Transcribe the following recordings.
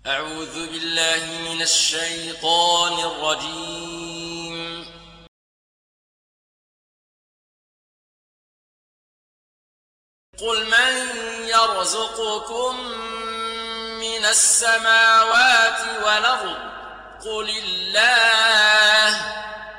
أعوذ بالله من الشيطان الرجيم. قل من يرزقكم من السماوات والأرض قل الله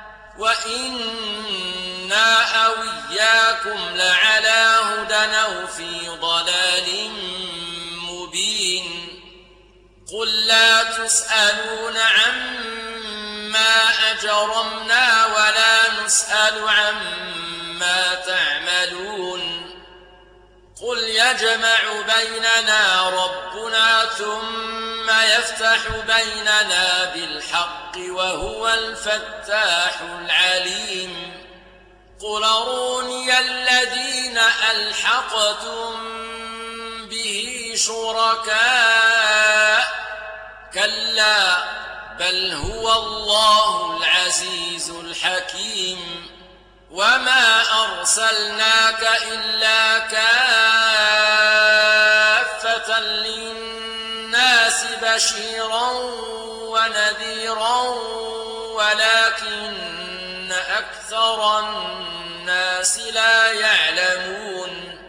وإنا أو إياكم لعلى هدى أو في ضلال مبين. قل لا تسألون عما أجرمنا ولا نسأل عما تعملون. قل يجمع بيننا ربنا ثم يفتح بيننا بالحق وهو الفتاح العليم. قل أروني الذين ألحقتم به شركاء كلا بل هو الله العزيز الحكيم. وما أرسلناك إلا كافة للناس بشيرا ونذيرا ولكن أكثر الناس لا يعلمون.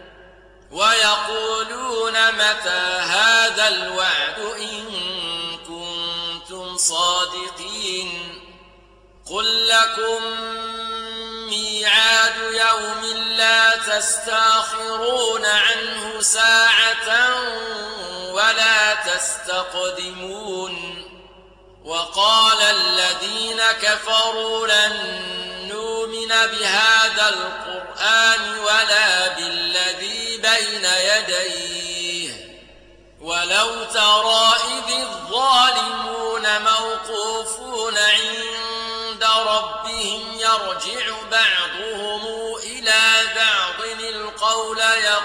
ويقولون متى هذا الوعد إن كنتم صادقين. قل لكم ميعاد يوم لا تستأخرون عنه ساعة ولا تستقدمون. وقال الذين كفروا لن نؤمن بهذا القرآن ولا بالذي بين يديه ولو ترى إذ الظالمون موقوفون عند ربهم يرجع بعضهم إلى بعض القول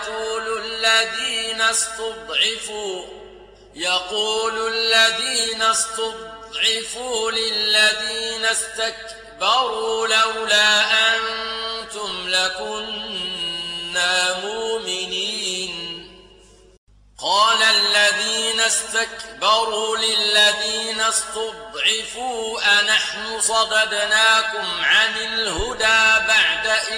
يقول الذين استضعفوا للذين استكبروا لولا أنتم لكنا مؤمنين. قال الذين استكبروا للذين استضعفوا أنحن صددناكم عن الهدى بعد إذ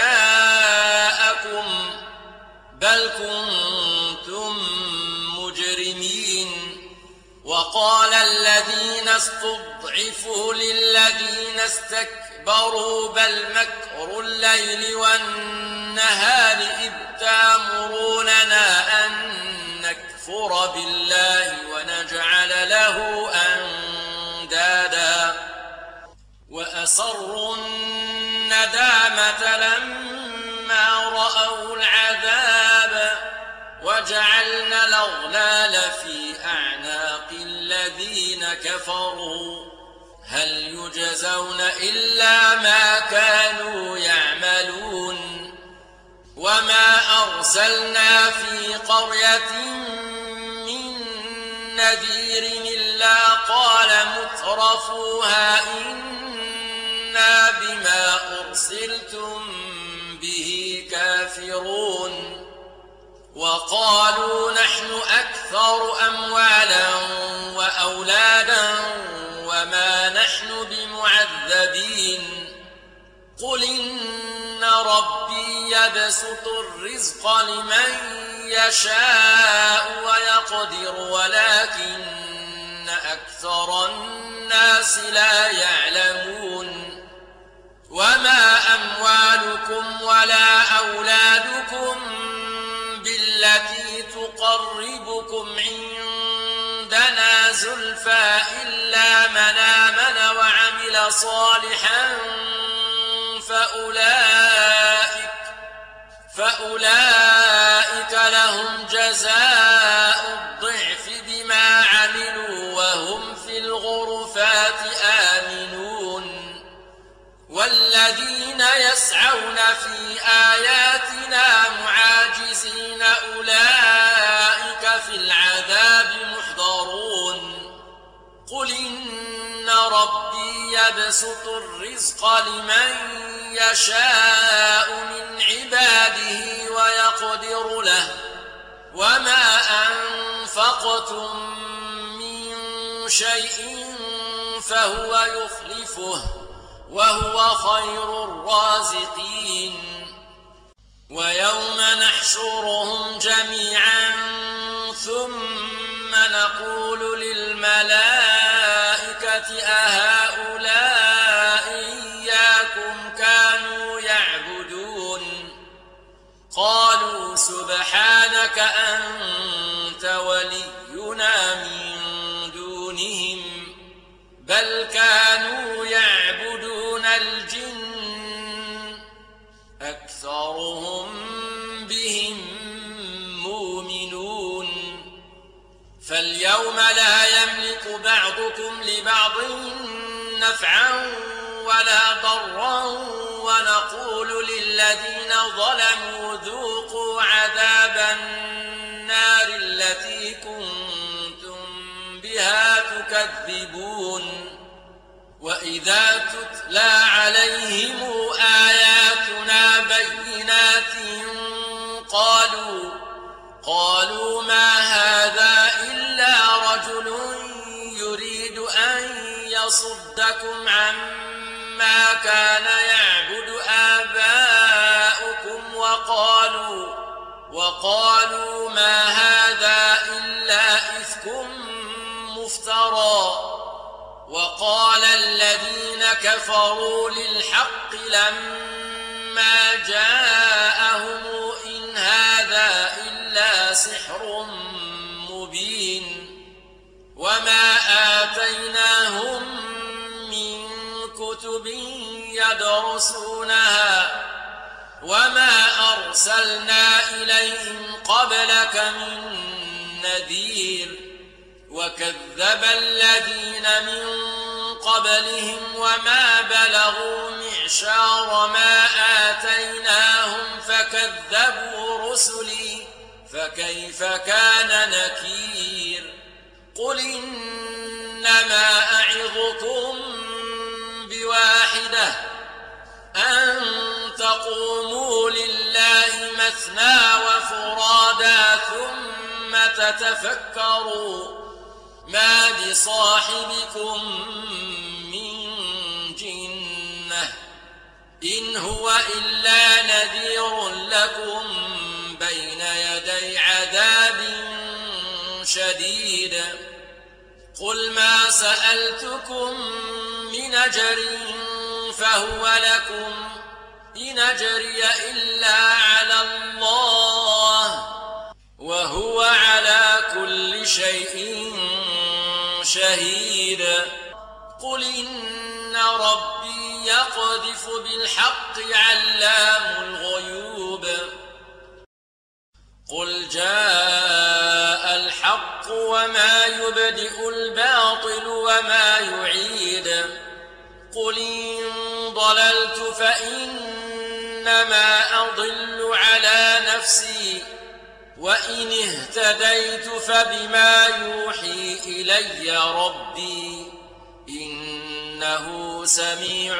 جاءكم بل كنتم مجرمين. وقال الذين استضعفوا للذين استكبروا بل مكر الليل والنهار إذ تأمروننا أن نكفر بالله ونجعل له أندادا وأسروا الندامة لما رأوا العذاب وجعلنا الأغلال في أعناق الذين كفروا هل يجزون إلا ما كانوا يعملون. وما أرسلنا في قرية من نذير إلا قال مترفوها إنا بما أرسلتم به كافرون. وقالوا نحن أكثر أموالا وأولادا وما نحن بمعذبين. قل إن ربي يبسط الرزق لمن يشاء ويقدر ولكن أكثر الناس لا يعلمون. وما أموالكم ولا أولادكم بالتي تقربكم عندنا زلفى إلا من آمن وعمل صالحا فأولئك لهم جزاء الضعف بما عملوا وهم في الغرفات آمنون. والذين يسعون في آياتنا معاجزين أولئك في العذاب محضرون. قل إن ربي يبسط الرزق لمن يشاء من عباده ويقدر له وما أنفقتم من شيء فهو يخلفه وهو خير الرازقين. ويوم نحشرهم جميعا ثم نقول للملائكة أهؤلاء إياكم كانوا يعبدون؟ قالوا سبحانك أنت ولينا من دونهم بل كانوا يعبدون الجن أكثرهم بهم مؤمنون. فاليوم لا يملك بعضكم لبعض نفعا ولا ضرا ونقول للذين ظلموا ذوقوا عذاب النار التي كنتم بها تكذبون. وإذا تتلى عليهم آياتنا بينات قالوا ما هذا إلا رجل يريد أن يصدكم عما كان يعبد آباؤكم وقالوا ما هذا إلا إفك مفترى. وقال الذين كفروا للحق لما جاءهم إن هذا إلا سحر مبين. وما آتيناهم من كتب يدرسونها وما أرسلنا إليهم قبلك من نذير. وكذب الذين من قبلهم وما بلغوا معشار ما آتيناهم فكذبوا رسلي فكيف كان نكير. قل إنما أعظكم بواحدة أن تقوموا لله مثنى وفرادا ثم تتفكروا ما بصاحبكم من جنة إن هو إلا نذير لكم بين يدي عذاب شديد. قل ما سألتكم من أجر فهو لكم إن أجري إلا على الله وهو على كل شيء شهيد. قل إن ربي يقذف بالحق علام الغيوب. قل جاء الحق وما يبدئ الباطل وما يعيد. قل إن ضللت فإنما أضل على نفسي وإن اهتديت فبما يوحي إلي ربي إنه سميع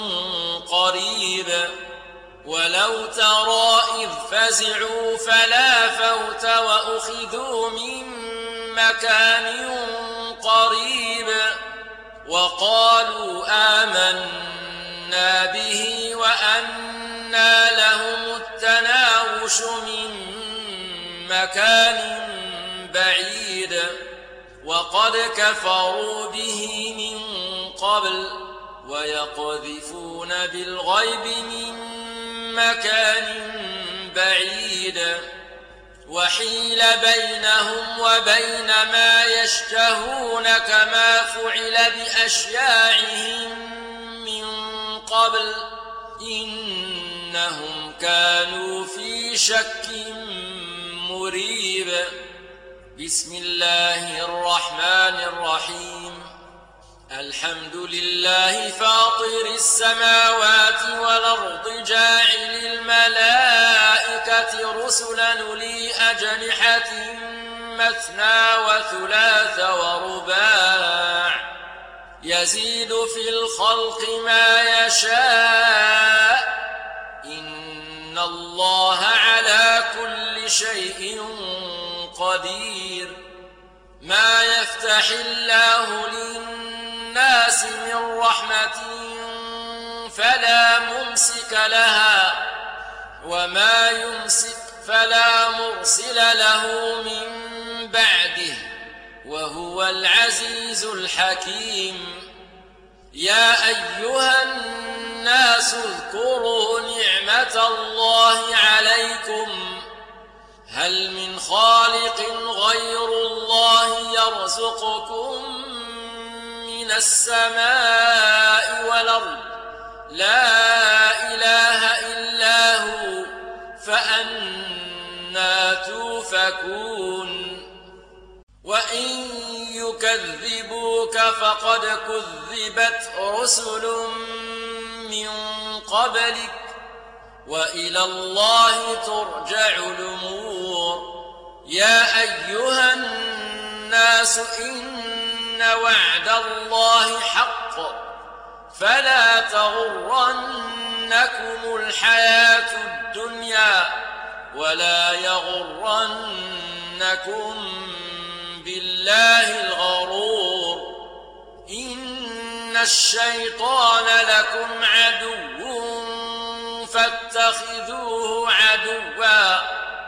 قريب. ولو ترى إذ فزعوا فلا فوت وأخذوا من مكان قريب وقالوا آمنا به وأنى لهم التناوش من مكان بعيد وقد كفروا به من قبل ويقذفون بالغيب من مكان بعيد. وحيل بينهم وبين ما يشتهون كما فعل بأشياعهم من قبل إنهم كانوا في شك مريب. بسم الله الرحمن الرحيم. الحمد لله فاطر السماوات والأرض جاعل الملائكة رسلا أولي أجنحة مثنى وثلاث ورباع يزيد في الخلق ما يشاء إن الله على كل شيء قدير. ما يفتح الله للناس من رحمة فلا ممسك لها وما يمسك فلا مرسل له من بعده وهو العزيز الحكيم. يا أيها الناس اذكروا نعمة الله عليكم هل من خالق غير الله يرزقكم من السماء والأرض لا إله إلا هو فأنى توفكون. وإن يكذبوك فقد كذبت رسل من قبلك وإلى الله ترجع الأمور. يا أيها الناس إن وعد الله حق فلا تغرنكم الحياة الدنيا ولا يغرنكم بالله الغرور. إن الشيطان لكم عدو فاتخذوه عدوا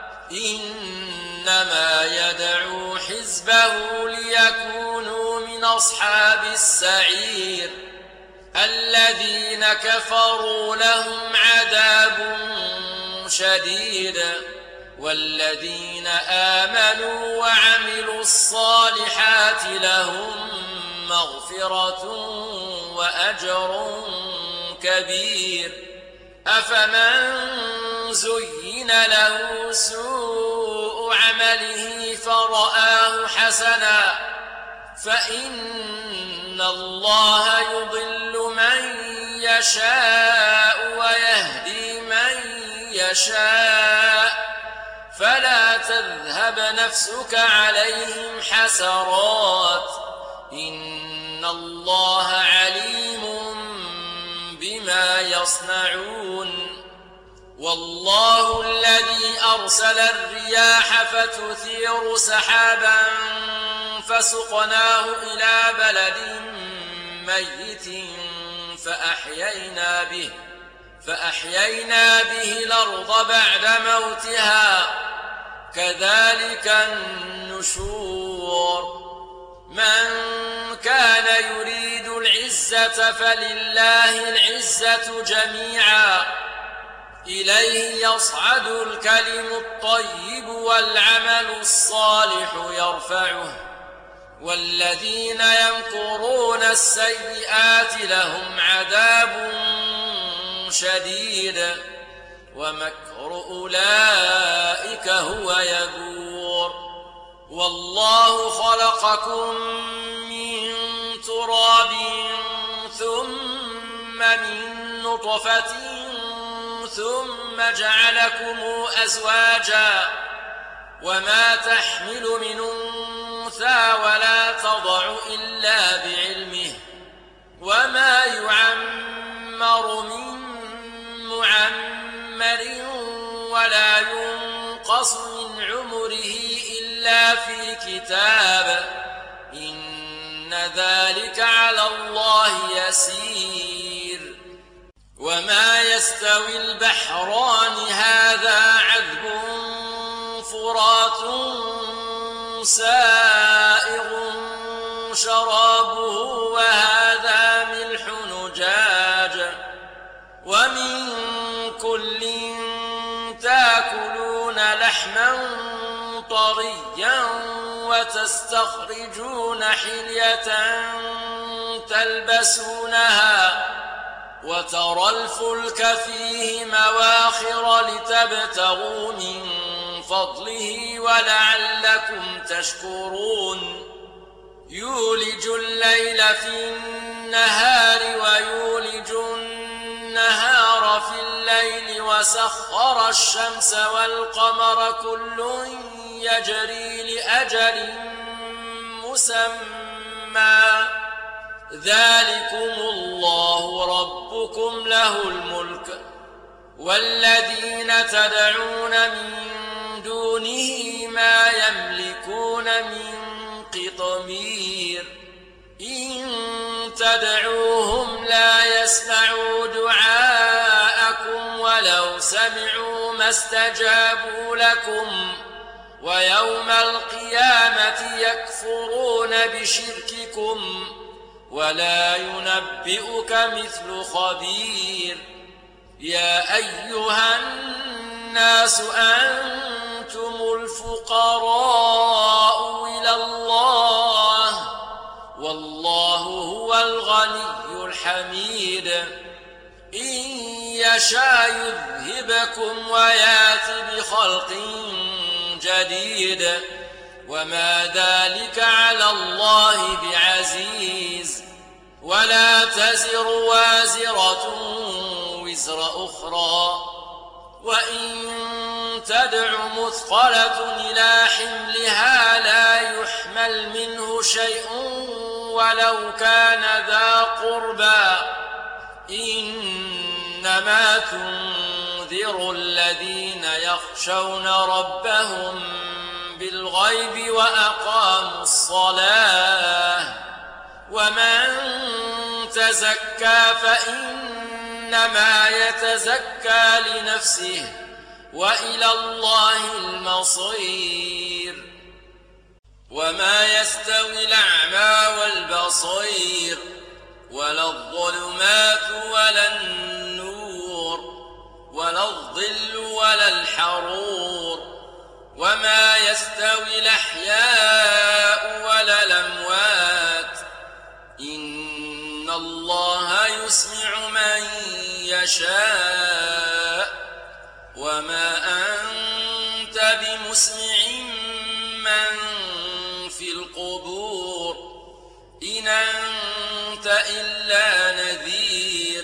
إنما يدعو حزبه ليكونوا من أصحاب السعير. الذين كفروا لهم عذاب شديد والذين آمنوا وعملوا الصالحات لهم مغفرة وأجر كبير. أفمن زين له سوء عمله فرآه حسنا فإن الله يضل من يشاء ويهدي من يشاء فلا تذهب نفسك عليهم حسرات إن الله عليم بما يصنعون. والله الذي أرسل الرياح فتثير سحابا فسقناه إلى بلد ميت فأحيينا به الأرض بعد موتها كذلك النشور. من كان يريد العزة فلله العزة جميعا إليه يصعد الكلم الطيب والعمل الصالح يرفعه والذين يمكرون السيئات لهم عذاب شديد ومكر أولئك هو يبور. والله خلقكم من تراب ثم من نطفة ثم جعلكم أزواجا وما تحمل من أنثى ولا تضع إلا بعلمه وما يعمر من معمر ولا ينقص من عمره إلا في كتاب إن ذلك على الله يسير. وما يستوي البحران هذا عذب فرات سائغ شرابه وهذا ملح نجاج ومن كل تاكلون لحما طريا وتستخرجون حلية تلبسونها وترى الفلك فيه مواخر لتبتغوا من فضله ولعلكم تشكرون. يولج الليل في النهار ويولج النهار في الليل وسخر الشمس والقمر كل يجري لأجل مسمى ذلكم الله ربكم له الملك والذين تدعون من دونه ما يملكون من تدعوهم لا يسمعوا دعاءكم ولو سمعوا ما استجابوا لكم ويوم القيامة يكفرون بشرككم ولا ينبئك مثل خبير. يا أيها الناس أنتم الفقراء إلى الله والله هو الغني الحميد. إن يشاء يذهبكم ويأت بخلق جديد وما ذلك على الله بعزيز. ولا تزر وازرة وزر أخرى وإن تدع مثقلة إلى حملها لا يحمل منه شيء ولو كان ذا قربى إنما تنذر الذين يخشون ربهم بالغيب وأقاموا الصلاة ومن تزكى فإنما يتزكى لنفسه وإلى الله المصير. وما يستوي الأعمى والبصير ولا الظلمات ولا النور ولا الظل ولا الحرور وما يستوي الأحياء ولا الأموات إن الله يسمع من يشاء وما أنت بمسمع من في القبور إن أنت إلا نذير.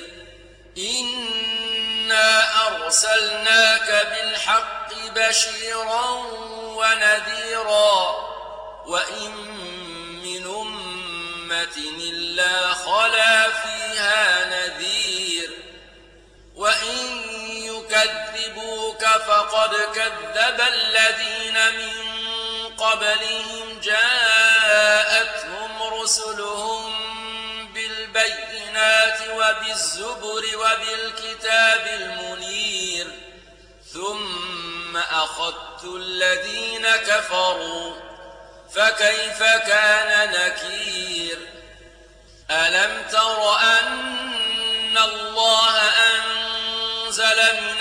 إنا أرسلناك بالحق بشيرا ونذيرا وإن من أمة إلا خلا فيها نذير وإن يكذبوك فقد كذب الذين من قبلهم جاءتهم رسلهم بالبينات وبالزبر وبالكتاب المنير ثم أخذت الذين كفروا فكيف كان نكير. ألم تر أن الله أنزل من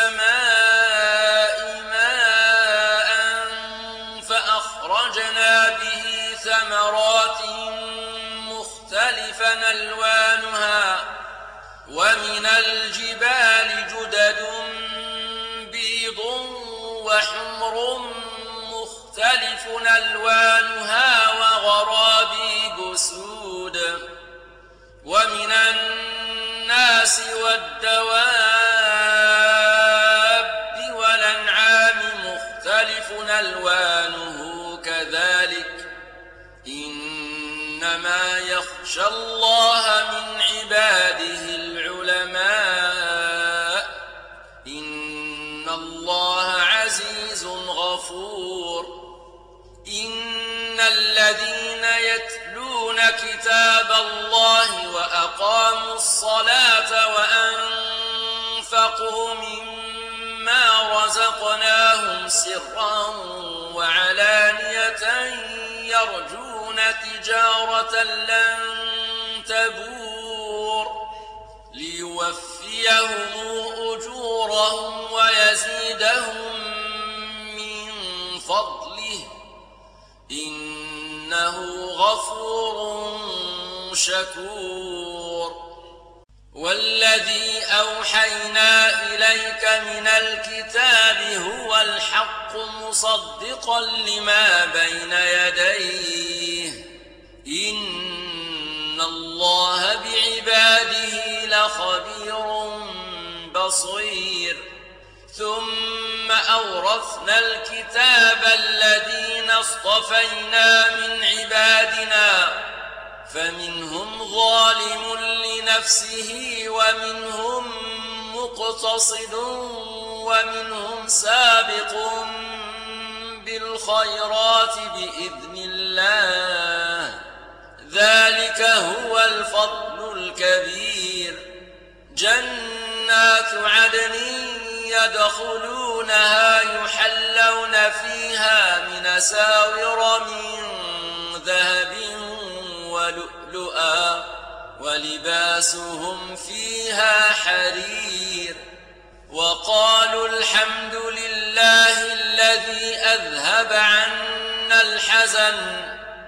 السماء ماء فأخرجنا به ثمرات مختلفا ألوانها ومن الجبال جدد بيض وحمر مختلف ألوانها وغرابيب سود ومن الناس والدواب والأنعام مختلف ألوانه كذلك إنما يخشى الله من عباده العلماء إن الله عزيز غفور. إن الذين يتلون كتاب الله وأقاموا الصلاة وأنفقوا مما رزقناهم سرا وعلانية يرجون تجارة لن تبور ليوفيهم أجورهم ويزيدهم من فضله إنه غفور شكور. والذي أوحينا إليك من الكتاب هو الحق مصدقا لما بين يديه إن الله بعباده لخبير بصير. ثم أورثنا الكتاب الذين اصطفينا من عبادنا فمنهم ظالم لنفسه ومنهم مقتصد ومنهم سابق بالخيرات بإذن الله ذلك هو الفضل الكبير. جنات عدن يدخلونها يحلون فيها من أساور من ذهب ولؤلؤا ولباسهم فيها حرير. وقالوا الحمد لله الذي أذهب عنا الحزن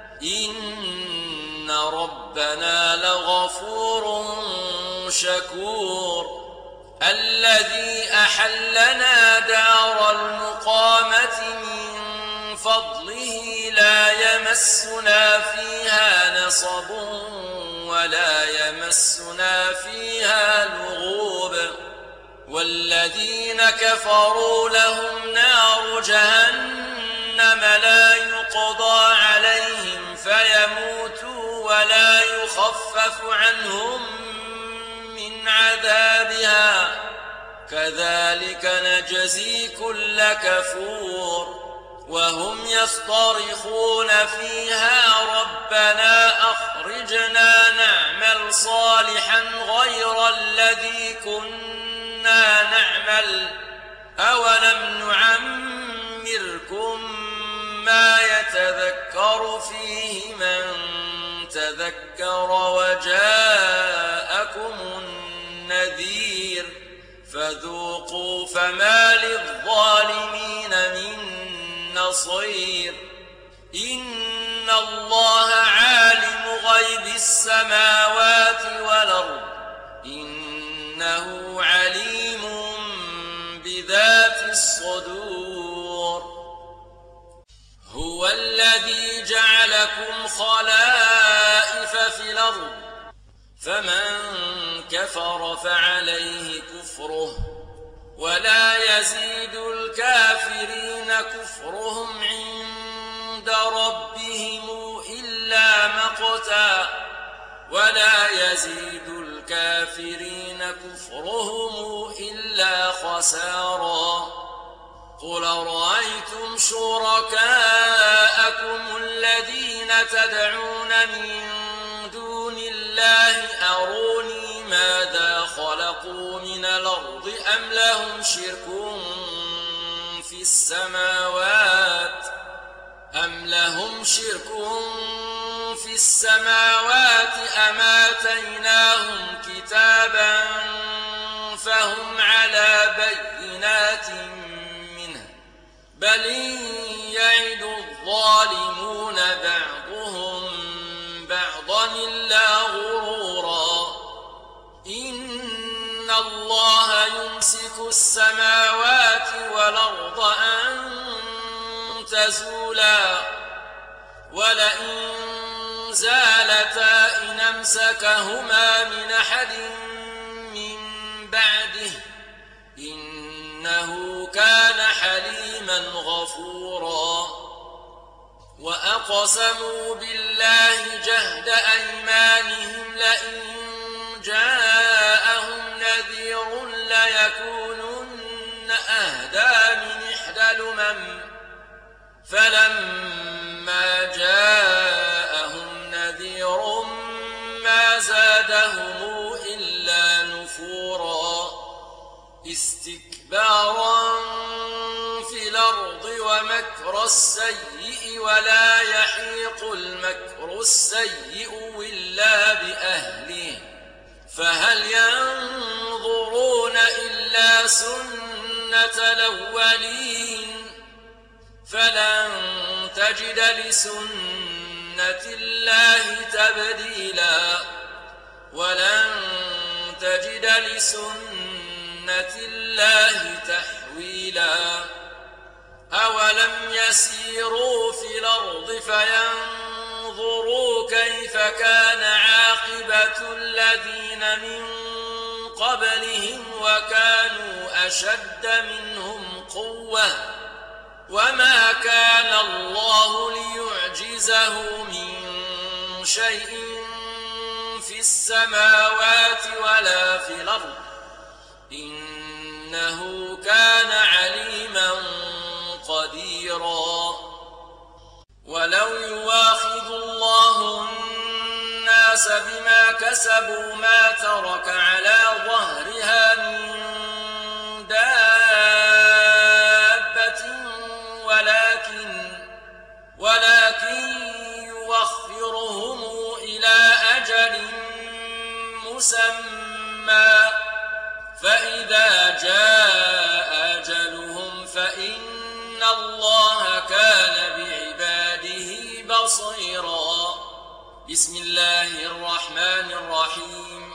إن ربنا لغفور شكور. الذي أحلنا دار المقامة من فضله لا يمسنا فيها نصب ولا يمسنا فيها لغوب. والذين كفروا لهم نار جهنم لا يقضى عليهم فيموتوا ولا يخفف عنهم من عذابها كذلك نجزي كل كفور. وهم يصطرخون فيها ربنا أخرجنا نعمل صالحا غير الذي كنا نعمل أولم نعمركم ما يتذكر فيه من تذكر وجاءكم النذير فذوقوا فما للظالمين من نصير. إن الله عالم غيب السماوات والأرض إنه عليم بذات الصدور. هو الذي جعلكم خلائف في الأرض فمن كفر فعليه كفره ولا يزيد الكافرين كفرهم عند ربهم إلا مقتا ولا يزيد الكافرين كفرهم إلا خسارا. قل رأيتم شركاءكم الذين تدعون من دون الله أروني ماذا خلقوا من الأرض أم لهم شرك في السماوات أم آتيناهم كتابا فهم على بينات منه بل يعد الظالمون بعضهم بعضا إلا غرورا. إن الله يمسك السماوات والأرض أن تزولا ولئن زالتا إن أمسكهما من أحد من بعده إنه كان حليما غفورا. وأقسموا بالله جهد أيمانهم لئن جاءهم نذير ليكونن أهدى من إحدى الأمم فلما جاءهم نذير ما زادهم إلا نفورا استكبارا في الأرض ومكر السيء ولا يحيق المكر السيء إلا بأهله فهل ينظرون إلا سنة الأولين فلن تجد لسنة الله تبديلا ولن تجد لسنة الله تحويلا. أولم يسيروا في الأرض فينظروا كيف كان عاقبة الذين من قبلهم وكانوا أشد منهم قوة وما كان الله ليعجزه من شيء في السماوات ولا في الأرض إنه كان عليما قديرا. ولو يواخذ الله الناس بما كسبوا ما ترك على ظهرها من دابة ولكن يوخرهم إلى أجل مسمى فإذا جاء أجلهم فإن الله كان بعباده بصيرا. بسم الله الرحمن الرحيم.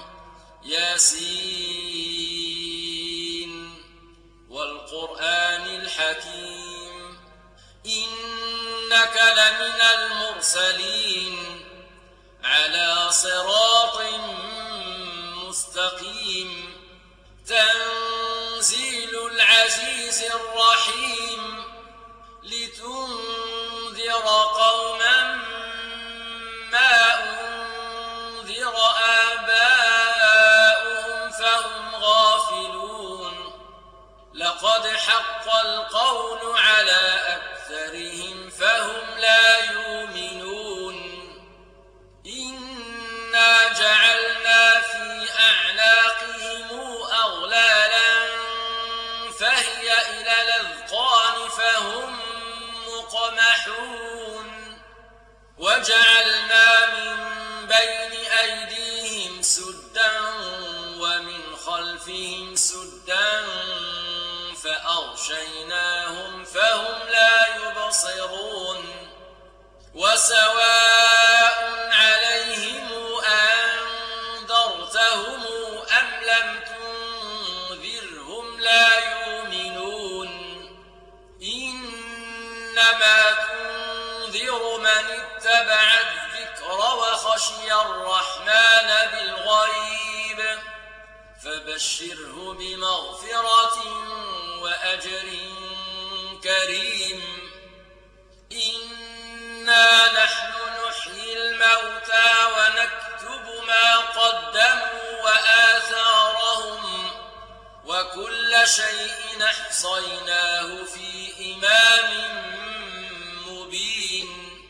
ياسين والقرآن الحكيم إنك لمن المرسلين على صراط مستقيم تنزيل العزيز الرحيم لتنذر قوما ما أنذر آباؤهم فهم غافلون لقد حق القول على أكثرهم فهم لا يؤمنون إنا جعلنا في أعناقهم أغلالا فهي إلى الأذقان فهم مقمحون وجعلنا من بين أيديهم سدا ومن خلفهم سدا فأغشيناهم فهم لا يبصرون وسواء عليهم أنذرتهم أم لم تنذرهم لا يؤمنون إنما تنذر من اتبع الذكر وخشي الرحمن بالغيب فبشره بمغفرة وأجر كريم. إنا نحن نحيي الموتى ونكتب ما قدموا وآثارهم وكل شيء أحصيناه في إمام مبين.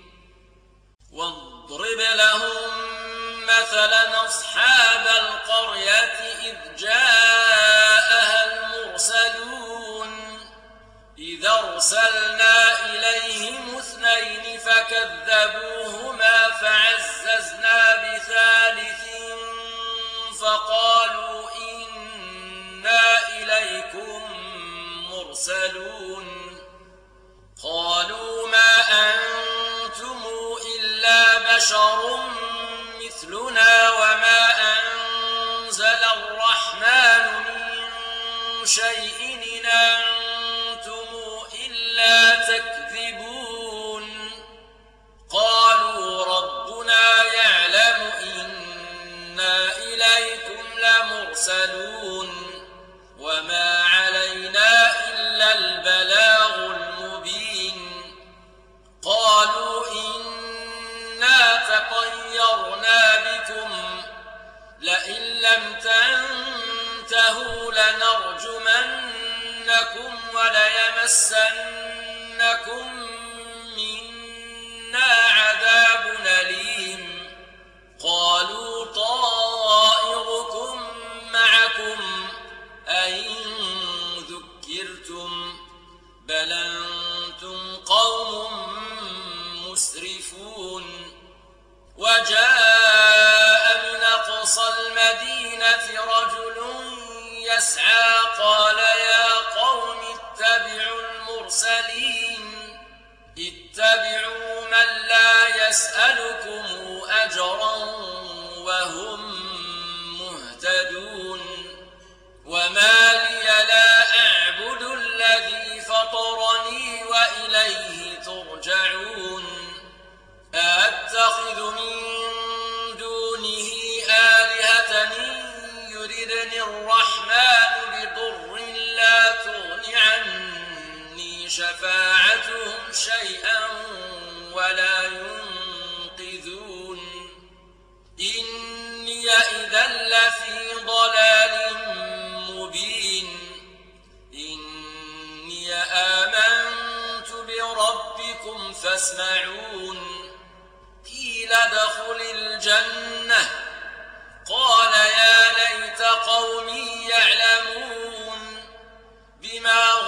واضرب لهم مثلا أصحاب القرية إذ جاءها المرسلون إذ أرسلنا إليهم اثنين فكذبوهما فعززنا بثالث فقالوا إنا إليكم مرسلون قالوا ما أنتم إلا بشر مثلنا وما أنزل الرحمن من شيء إن أنتم إلا تكذبون قالوا ربنا يعلم إنا إليكم لمرسلون وما علينا إلا البلاغ المبين. قالوا إنا تطيرنا بكم لئن لم تنتهوا لنرجمنكم وليمسنكم منا عذاب أليم. قالوا طائركم معكم أئن ذكرتم بل أنتم قوم مسرفون. وجاء من أقصى المدينة رجل يسعى قال يا قوم اتبعوا المرسلين اتبعوا من لا يسألكم أجرا وهم مهتدون. وما لي لا أعبد الذي فطرني وإليه ترجعون. أأتخذ من دونه آلهة يردني الرحمن بضر لا تغن عني شفاعتهم شيئا ولا ينقذون. إني إذا لفي ضلال مبين. إني آمنت بربكم فاسمعون. قيل ادخل الجنة قال يا ليت قومي يعلمون بما